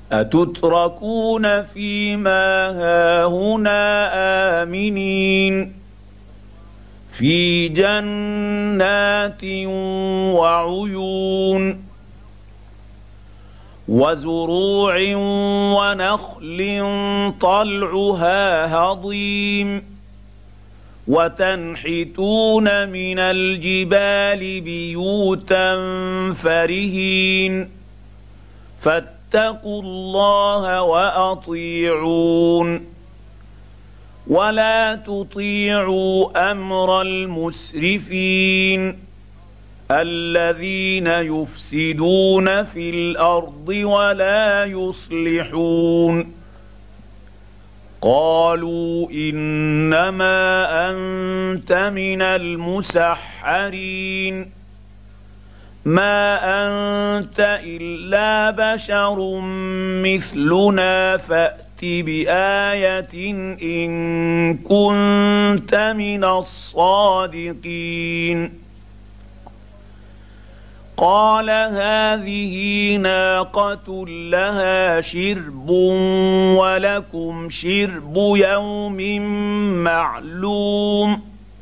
أتتركون فيما هاهنا آمنين في جنات وعيون وزروع ونخل طلعها هضيم وتنحتون من الجبال بيوتا فرهين فاتقوا الله وأطيعون ولا تطيعوا أمر المسرفين الذين يفسدون في الأرض ولا يصلحون قالوا إنما أنت من المسحرين ما أنت إلا بشر مثلنا فأت بآية إن كنت من الصادقين قال هذه ناقة لها شرب ولكم شرب يوم معلوم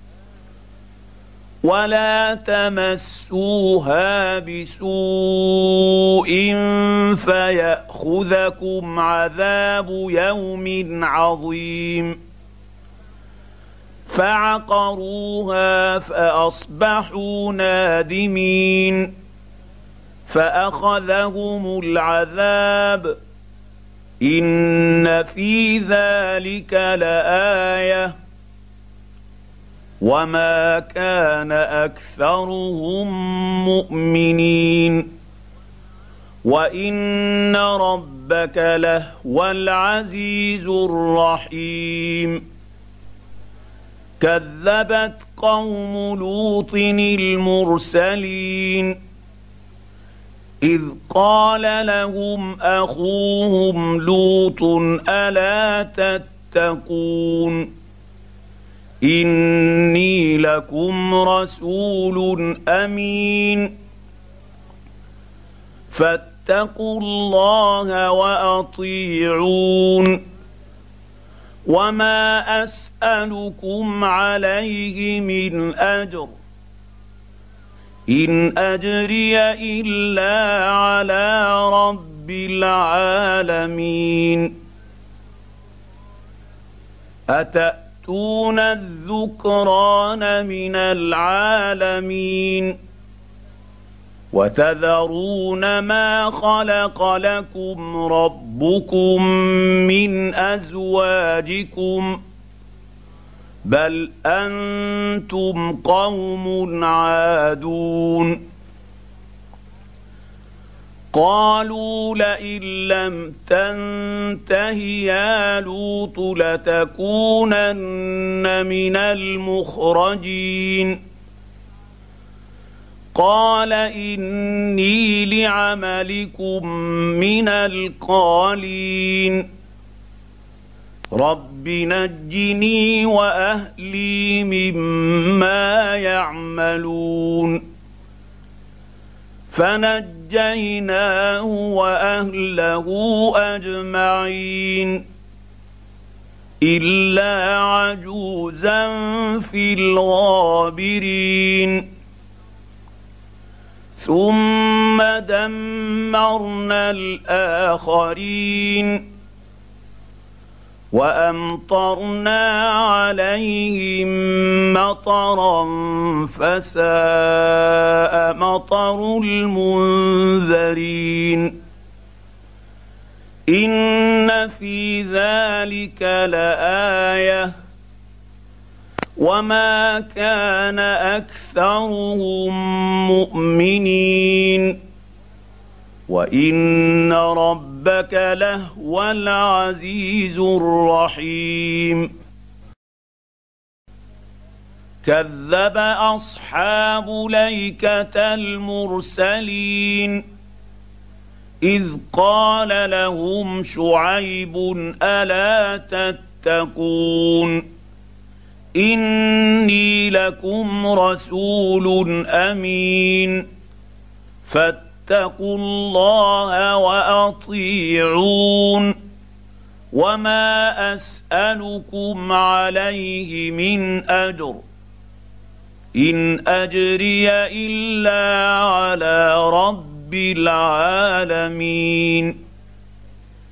ولا تمسوها بسوء فيأخذكم عذاب يوم عظيم فعقروها فأصبحوا نادمين فأخذهم العذاب إن في ذلك لآية وما كان أكثرهم مؤمنين وإن ربك لهو العزيز الرحيم كذبت قوم لوط المرسلين إذ قال لهم أخوهم لوط ألا تتقون إني لكم رسول أمين فاتقوا الله وأطيعون وما أسألكم عليه من أجر إن أجري إلا على رب العالمين أتأتون الذكران من العالمين وتذرون ما خلق لكم ربكم من أزواجكم بل أنتم قوم عادون قالوا لئن لم تنته يا لوط لتكونن من المخرجين قال إني لعملكم من القالين رب نجني وأهلي مما يعملون فنجيناه وأهله أجمعين إلا عجوزا في الغابرين ثم دمرنا الآخرين وأمطرنا عليهم مطرا فساء مطر المنذرين إن في ذلك لآية وما كان أكثرهم مؤمنين وإن ربك لهو العزيز الرحيم كذب أصحاب ليكة المرسلين إذ قال لهم شعيب ألا تتقون إني لكم رسول أمين فاتقوا الله واطيعون وما اسالكم عليه من اجر ان اجري الا على رب العالمين.